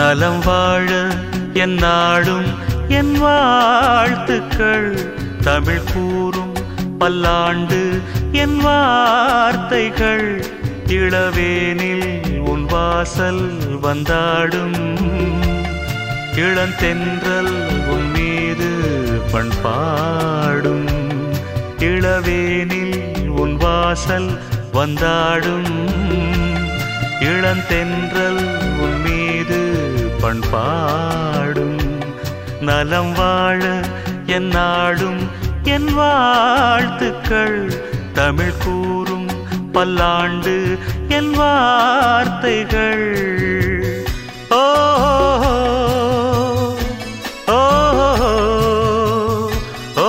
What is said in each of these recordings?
நலம் வாழ என் நாடும் என் வாழ்த்துக்கள். தமிழ் கூறும் பல்லாண்டு என் வார்த்தைகள். இளவேனில் உன் வாசல் வந்தாடும். இளந்தென்றல் உன் மீது பண்பாடும். இளவேனில் உன் வாசல் வந்தாடும். இளந்தென்றல் உன் மீது பண்பாடும். நலம் வாழ என் நாடும் என் வாழ்த்துக்கள். தமிழ் கூறும் பல்லாண்டு என் வார்த்தைகள். ஓ ஓ ஓ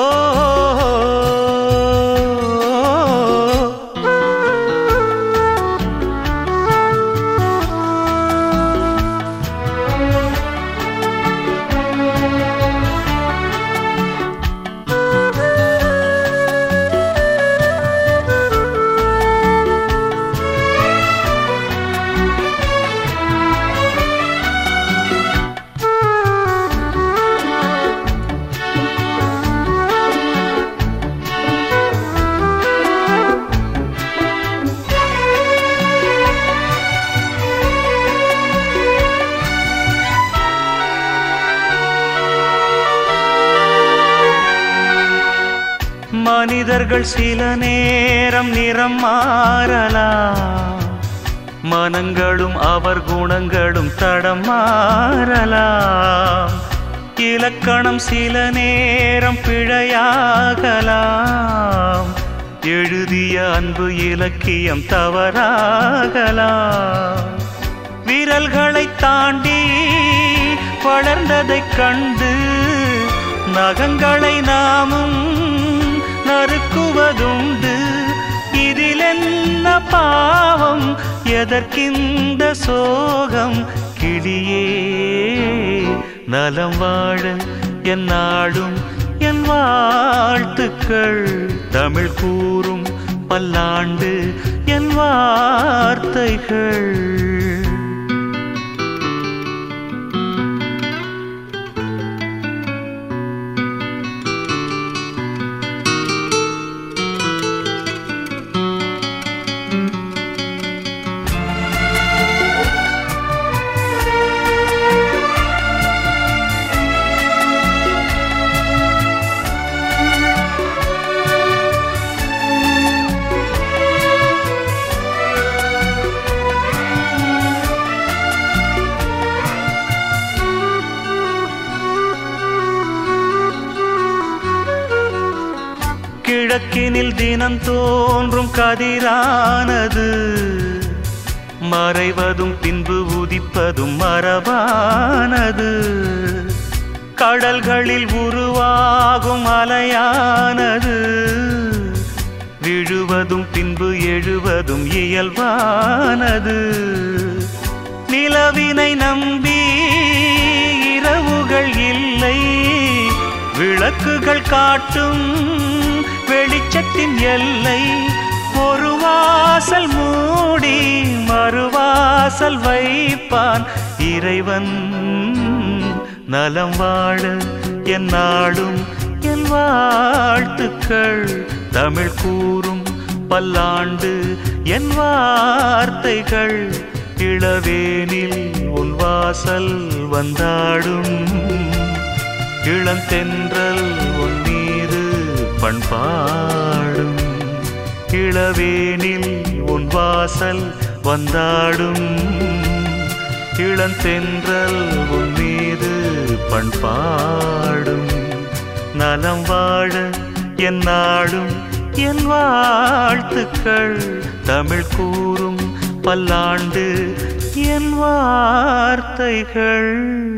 மனிதர்கள் சில நேரம் நிறம் மாறலாம். மனங்களும் அவர் குணங்களும் தடம் மாறலாம். இலக்கணம் சில நேரம் பிழையாகலாம். எழுதிய அன்பு இலக்கியம் தவறாகலாம். விரல்களை தாண்டி வளர்ந்ததைக் கண்டு நகங்களை நாமும் நறுக்குவதுண்டு. இதில் என்ன பாவம், எதற்கிந்த சோகம்? கிளியே நலம் வாழ என் நாடும் என் வாழ்த்துக்கள். தமிழ் கூறும் பல்லாண்டு என் வார்த்தைகள். கிழக்கினில் தினம் தோன்றும் கதிரானது மறைவதும் பின்பு உதிப்பதும் மரபானது. கடல்களில் உருவாகும் அலையானது விழுவதும் பின்பு எழுவதும் இயல்பானது. நிலவினை நம்பி இரவுகள் இல்லை. விளக்குகள் காட்டும் வெளிச்சத்தின் எல்லை. ஒரு வாசல் மூடி மறுவாசல் வைப்பான் இறைவன். நலம் வாழ என் நாடும் என் வாழ்த்துக்கள். தமிழ் கூறும் பல்லாண்டு என் வார்த்தைகள். இளவேனில் உன் வாசல் வந்தாடும். இளந்தென்றல் உன் மீது பண்பாடும். இளவேனில் உன் வாசல் வந்தாடும். இளந்தென்றல் உன் மீது பண்பாடும். நலம் வாழ என் நாடும் என் வாழ்த்துக்கள். தமிழ் கூறும் பல்லாண்டு என் வார்த்தைகள்.